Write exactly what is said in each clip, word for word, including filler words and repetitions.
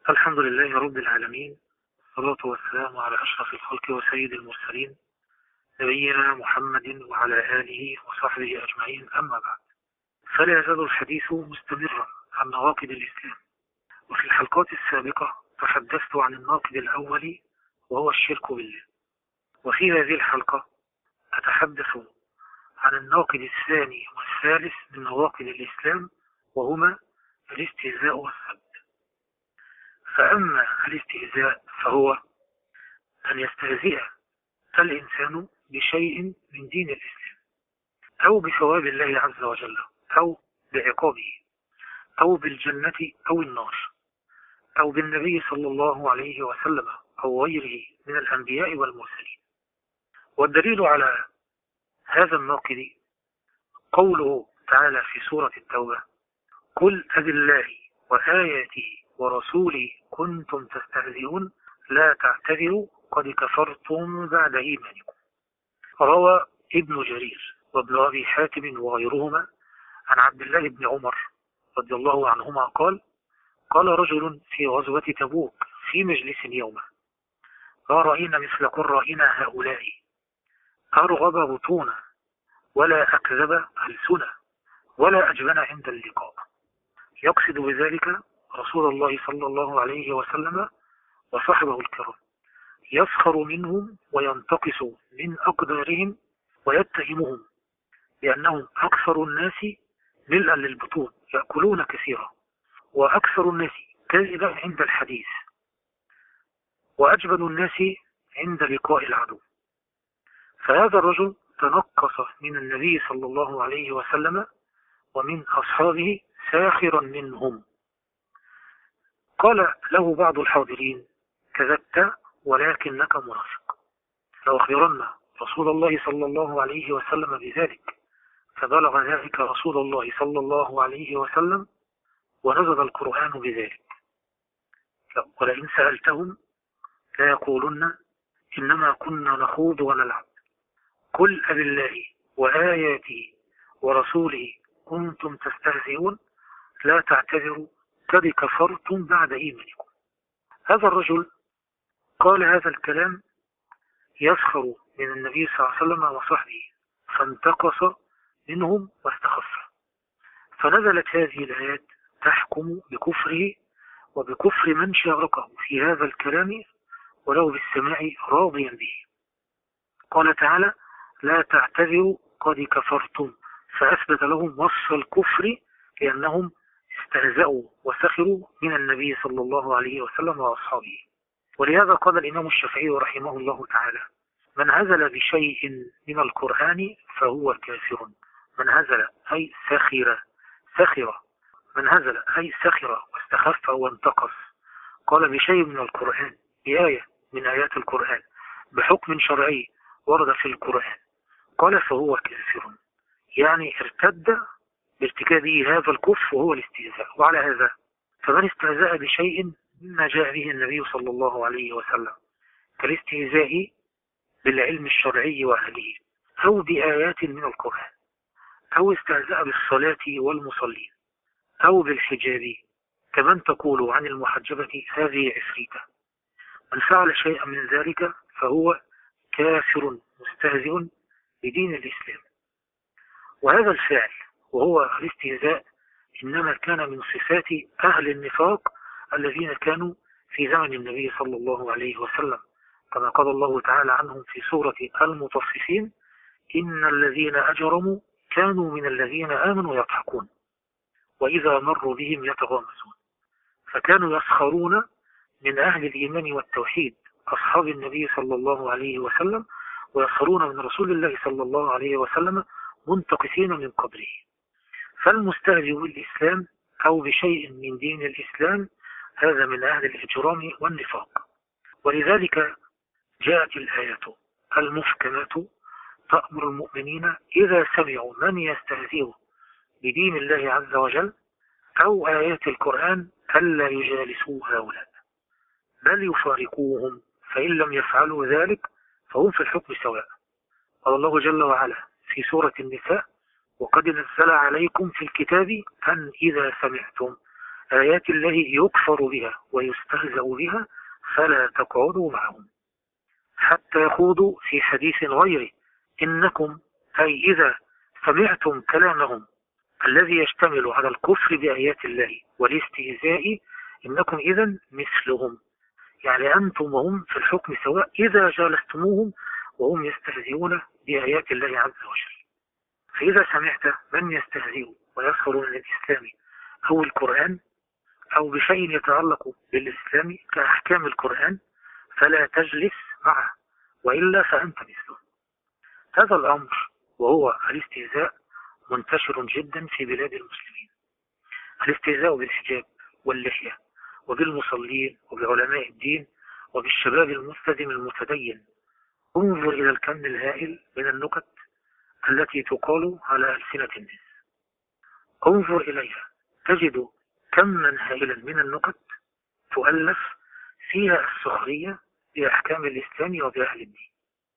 الحمد لله رب العالمين، والصلاة والسلام على أشرف الخلق وسيد المرسلين نبينا محمد وعلى آله وصحبه أجمعين، أما بعد. فلا يزال الحديث مستمرا عن نواقض الإسلام، وفي الحلقات السابقة تحدثت عن الناقض الأول وهو الشرك بالله، وفي هذه الحلقة أتحدث عن الناقض الثاني والثالث من نواقض الإسلام، وهما الاستهزاء والسب. فأما الاستهزاء فهو أن يستهزئ الإنسان بشيء من دين الإسلام، أو بثواب الله عز وجل، أو بعقابه، أو بالجنة أو النار، أو بالنبي صلى الله عليه وسلم أو غيره من الأنبياء والمرسلين. والدليل على هذا الناقض قوله تعالى في سورة التوبة: قل أبالله وآياته ورسوله كنتم تستهزئون لا تعتذروا قد كفرتم بعد إيمانكم. روى ابن جرير وابن أبي حاتم وغيرهما عن عبد الله بن عمر رضي الله عنهما قال: قال رجل في غزوة تبوك في مجلس يوما: ما رأينا مثل قرائنا هؤلاء، أرغب بطونا ولا أكذب ألسنا ولا أجبن عند اللقاء. يقصد بذلك رسول الله صلى الله عليه وسلم وصحبه الكرام، يسخر منهم وينتقص من أقدارهم ويتهمهم بأنهم أكثر الناس ملءا للبطون يأكلون كثيرا، وأكثر الناس كذبا عند الحديث، وأجبن الناس عند لقاء العدو. فهذا الرجل تنقص من النبي صلى الله عليه وسلم ومن أصحابه ساخرا منهم. قال له بعض الحاضرين: كذبت ولكنك منافق. لأخبرن رسول الله صلى الله عليه وسلم بذلك، فبلغ ذلك رسول الله صلى الله عليه وسلم ونزل القرآن بذلك. ولئن سألتهم لا يقولن إنما كنا نخوض ونلعب، قل أبالله وآياته ورسوله كنتم تستهزئون لا تعتذروا قد كفرتم بعد إيمانكم. هذا الرجل قال هذا الكلام يسخر من النبي صلى الله عليه وسلم وصحبه، فانتقص منهم واستخف، فنزلت هذه الآيات تحكم بكفره وبكفر من شاركه في هذا الكلام ولو بالسماع راضيا به. قال تعالى: لا تعتذروا قد كفرتم، فأثبت لهم وصف الكفر لأنهم استهزأوا وسخروا من النبي صلى الله عليه وسلم وأصحابه. ولهذا قال الإمام الشافعي رحمه الله تعالى: من هزل بشيء من القرآن فهو كافر. من هزل أي سخر سخر من هزل أي سخر واستخف وانتقص، قال بشيء من القرآن، بآية من آيات القرآن، بحكم شرعي ورد في القرآن، قال فهو كافر، يعني ارتد بارتكابه هذا الكفر وهو الاستهزاء. وعلى هذا فمن استهزأ بشيء مما جاء به النبي صلى الله عليه وسلم كالاستهزاء بالعلم الشرعي وأهله، أو بآيات من القرآن، أو استهزأ بالصلاة والمصلين، أو بالحجاب، كمن تقول عن المحجبة هذه عفريتة، من فعل شيئا من ذلك فهو كافر مستهزئ بدين الإسلام. وهذا الفعل وهو الاستهزاء إنما كان من صفات أهل النفاق الذين كانوا في زمن النبي صلى الله عليه وسلم، كما قال الله تعالى عنهم في سورة المطففين: إن الذين أجرموا كانوا من الذين آمنوا يضحكون وإذا مروا بهم يتغامزون. فكانوا يسخرون من أهل الإيمان والتوحيد أصحاب النبي صلى الله عليه وسلم، ويسخرون من رسول الله صلى الله عليه وسلم منتقصين من قدره. فالمستهزئ بالإسلام أو بشيء من دين الإسلام هذا من أهل الإجرام والنفاق. ولذلك جاءت الآيات المحكمات تأمر المؤمنين إذا سمعوا من يستهزئ بدين الله عز وجل أو آيات القرآن ألا يجالسوا هؤلاء، بل يفارقوهم، فإن لم يفعلوا ذلك فهم في الحكم سواء. قال الله جل وعلا في سورة النساء: وقد نزل عليكم في الكتاب أن إذا سمعتم آيات الله يكفر بها ويستهزأ بها فلا تقعدوا معهم حتى يخوضوا في حديث غيره إنكم أي إذا سمعتم كلامهم الذي يشتمل على الكفر بآيات الله والاستهزاء إنكم إذا مثلهم، يعني أنتم وهم في الحكم سواء إذا جالستموهم وهم يستهزئون بآيات الله عز وجل. فإذا سمعت من يستهزئ ويسخر من الإسلام أو القرآن أو بشيء يتعلق بالإسلام كأحكام القرآن فلا تجلس معه وإلا فأنت مثله. هذا الأمر وهو الاستهزاء منتشر جدا في بلاد المسلمين. الاستهزاء بالحجاب واللحية وبالمصلين وبعلماء الدين وبالشباب المستدم المتدين. انظر إلى الكم الهائل من النكت التي تقال على ألسنة الناس، انظر إليها تجد كما هائلا من النكت تؤلف فيها السخرية بأحكام الإسلام وبأهل الدين.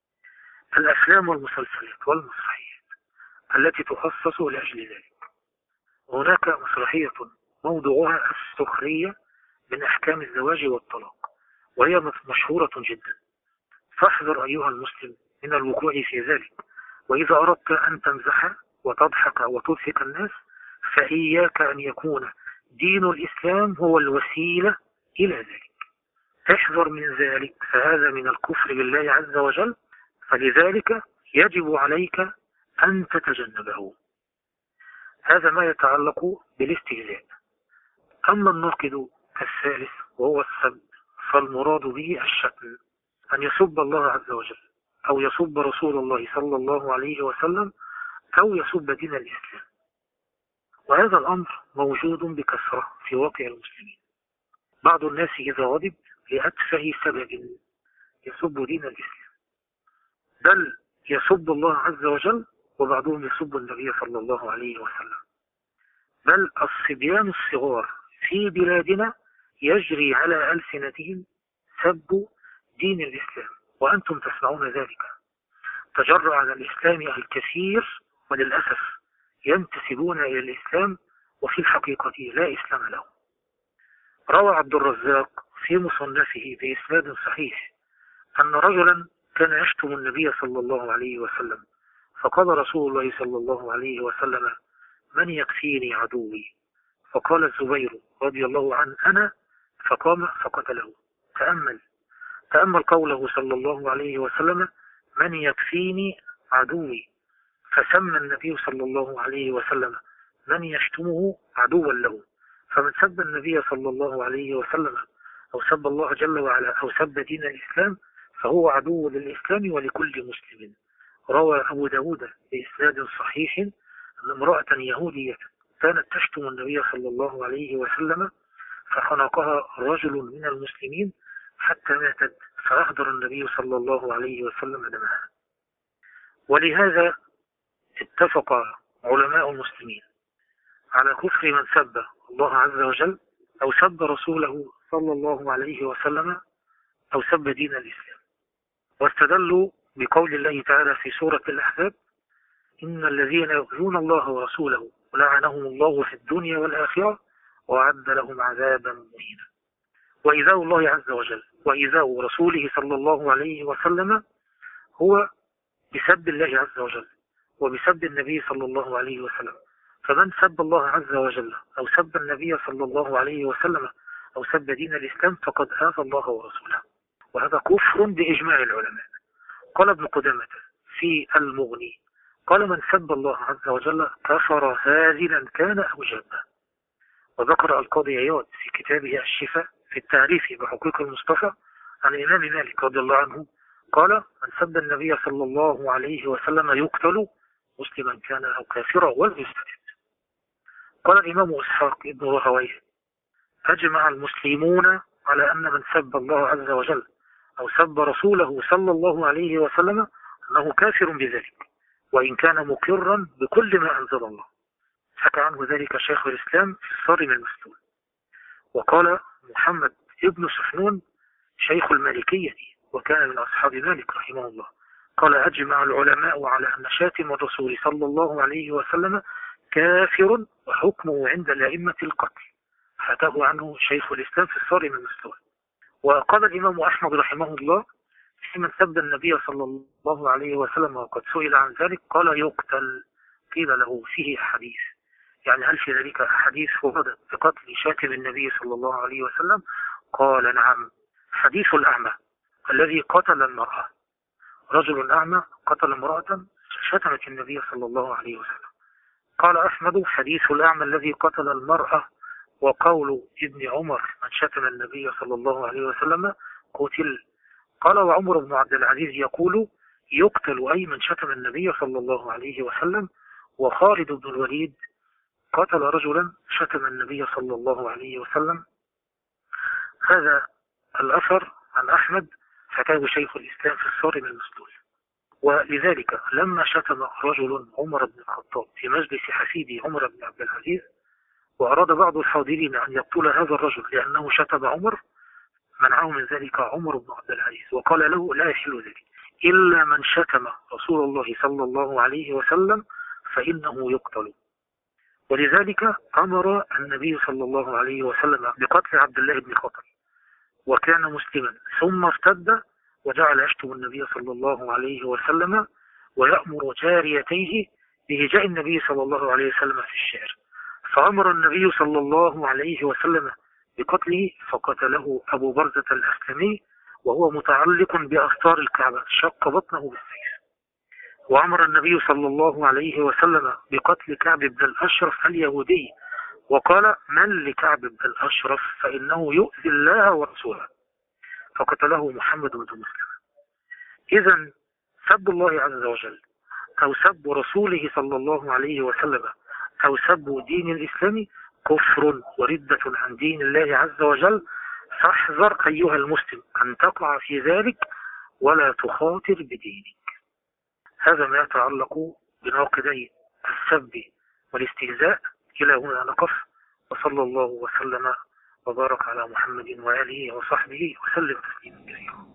الأفلام والمسلسلات والمسرحيات التي تخصص لأجل ذلك، هناك مسرحية موضوعها السخرية من أحكام الزواج والطلاق وهي مشهورة جدا، فاحذر أيها المسلم من الوقوع في ذلك. وإذا أردت أن تمزح وتضحك وتضحك الناس فإياك أن يكون دين الإسلام هو الوسيلة إلى ذلك، احذر من ذلك، فهذا من الكفر بالله عز وجل، فلذلك يجب عليك أن تتجنبه. هذا ما يتعلق بالاستهزاء. أما الناقد الثالث وهو السب فالمراد به الشتم، أن يسب الله عز وجل أو يسب رسول الله صلى الله عليه وسلم أو يسب دين الإسلام، وهذا الأمر موجود بكثرة في واقع المسلمين. بعض الناس إذا غضب لأتفه سبب يسب دين الإسلام، بل يسب الله عز وجل، وبعضهم يسب النبي صلى الله عليه وسلم، بل الصبيان الصغار في بلادنا يجري على ألسنتهم سب دين الإسلام وأنتم تسمعون ذلك. تجرع على الإسلام الكثير وللأسف ينتسبون إلى الإسلام وفي الحقيقة لا إسلام له. روى عبد الرزاق في مصنفه بإسناد صحيح أن رجلا كان يشتم النبي صلى الله عليه وسلم، فقال رسول الله صلى الله عليه وسلم: من يكفيني عدوي؟ فقال الزبير رضي الله عنه: أنا، فقام فقتله. تأمل تأمل قوله صلى الله عليه وسلم: من يكفيني عدوي، فسمى النبي صلى الله عليه وسلم من يشتمه عدوا له. فمن سب النبي صلى الله عليه وسلم أو سب الله جل وعلا أو سب دين الإسلام فهو عدو للإسلام ولكل مسلم. روى أبو داود بإسناد صحيح أن امرأة يهودية كانت تشتم النبي صلى الله عليه وسلم فخنقها رجل من المسلمين حتى ماتت، فأحضر النبي صلى الله عليه وسلم دمها. ولهذا اتفق علماء المسلمين على كفر من سب الله عز وجل أو سب رسوله صلى الله عليه وسلم أو سب دين الإسلام، واستدلوا بقول الله تعالى في سورة الأحزاب: إن الذين يؤذون الله ورسوله لعنهم الله في الدنيا والآخرة وأعد لهم عذابا مهينا. وإيذاء الله عز وجل وإيذاء رسوله صلى الله عليه وسلم هو بسب الله عز وجل وبسب النبي صلى الله عليه وسلم. فمن سب الله عز وجل أو سب النبي صلى الله عليه وسلم أو سب دين الإسلام فقد آذى الله ورسوله، وهذا كفر بإجماع العلماء. قال ابن قدامة في المغني: قال من سب الله عز وجل كفر هازلا كان أو جادا. وذكر القاضي عياض في كتابه الشفاء في التعريف بحقوق المصطفى عن الإمام مالك رضي الله عنه قال: من سب النبي صلى الله عليه وسلم يقتل مسلما كان أو كافرا ولا يستتب. قال الإمام إسحاق ابن راهويه: أجمع المسلمون على أن من سب الله عز وجل أو سب رسوله صلى الله عليه وسلم أنه كافر بذلك وإن كان مقرا بكل ما أنزل الله. حكى عنه ذلك شيخ الإسلام في الصارم المسلول. وقال محمد ابن سحنون شيخ المالكية وكان من أصحاب مالك رحمه الله قال: أجمع العلماء على أن شاتم الرسول صلى الله عليه وسلم كافر وحكمه عند الأئمة القتل، حكاه عنه شيخ الإسلام في الصارم المسلول. وقال الإمام أحمد رحمه الله في من سب النبي صلى الله عليه وسلم وقد سئل عن ذلك قال يقتل. قيل له فيه حديث، يعني هل في ذلك حديث وردت بقتل شاتم النبي صلى الله عليه وسلم؟ قال نعم، حديث الأعمى الذي قتل المرأة. رجل أعمى قتل امرأة شتمت النبي صلى الله عليه وسلم. قال أحمد حديث الأعمى الذي قتل المرأة، وقول ابن عمر من شتم النبي صلى الله عليه وسلم قتل. قال وعمر بن عبد العزيز يقول يقتل أي من شتم النبي صلى الله عليه وسلم. وخالد بن الوليد قتل رجلا شتم النبي صلى الله عليه وسلم. هذا الأثر عن أحمد حكاه شيخ الإسلام في الصارم المسلول. ولذلك لما شتم رجل عمر بن الخطاب في مجلس حفيده عمر بن عبد العزيز، وأراد بعض الحاضرين أن يقتل هذا الرجل لأنه شتم عمر، منعه من ذلك عمر بن عبد العزيز وقال له لا يحل ذلك إلا من شتم رسول الله صلى الله عليه وسلم فإنه يقتل. ولذلك أمر النبي صلى الله عليه وسلم بقتل عبد الله بن خطل، وكان مسلما ثم ارتد وجعل يشتم النبي صلى الله عليه وسلم ويأمر جاريتيه بهجاء النبي صلى الله عليه وسلم في الشعر، فأمر النبي صلى الله عليه وسلم بقتله فقتله أبو برزة الأسلمي وهو متعلق بأستار الكعبة شق بطنه بالسيف. وأمر النبي صلى الله عليه وسلم بقتل كعب بن الأشرف اليهودي وقال من لكعب بن الأشرف فإنه يؤذي الله ورسوله، فقتله محمد بن مسلم. إذن سب الله عز وجل أو سب رسوله صلى الله عليه وسلم أو سب دين الإسلام كفر وردة عن دين الله عز وجل، فاحذر أيها المسلم أن تقع في ذلك ولا تخاطر بدينك. هذا ما يتعلق بناقضي السب والاستهزاء. إلى هنا نقف، وصلى الله وسلم وبارك على محمد وآله وصحبه وسلم تسليما كثيرا.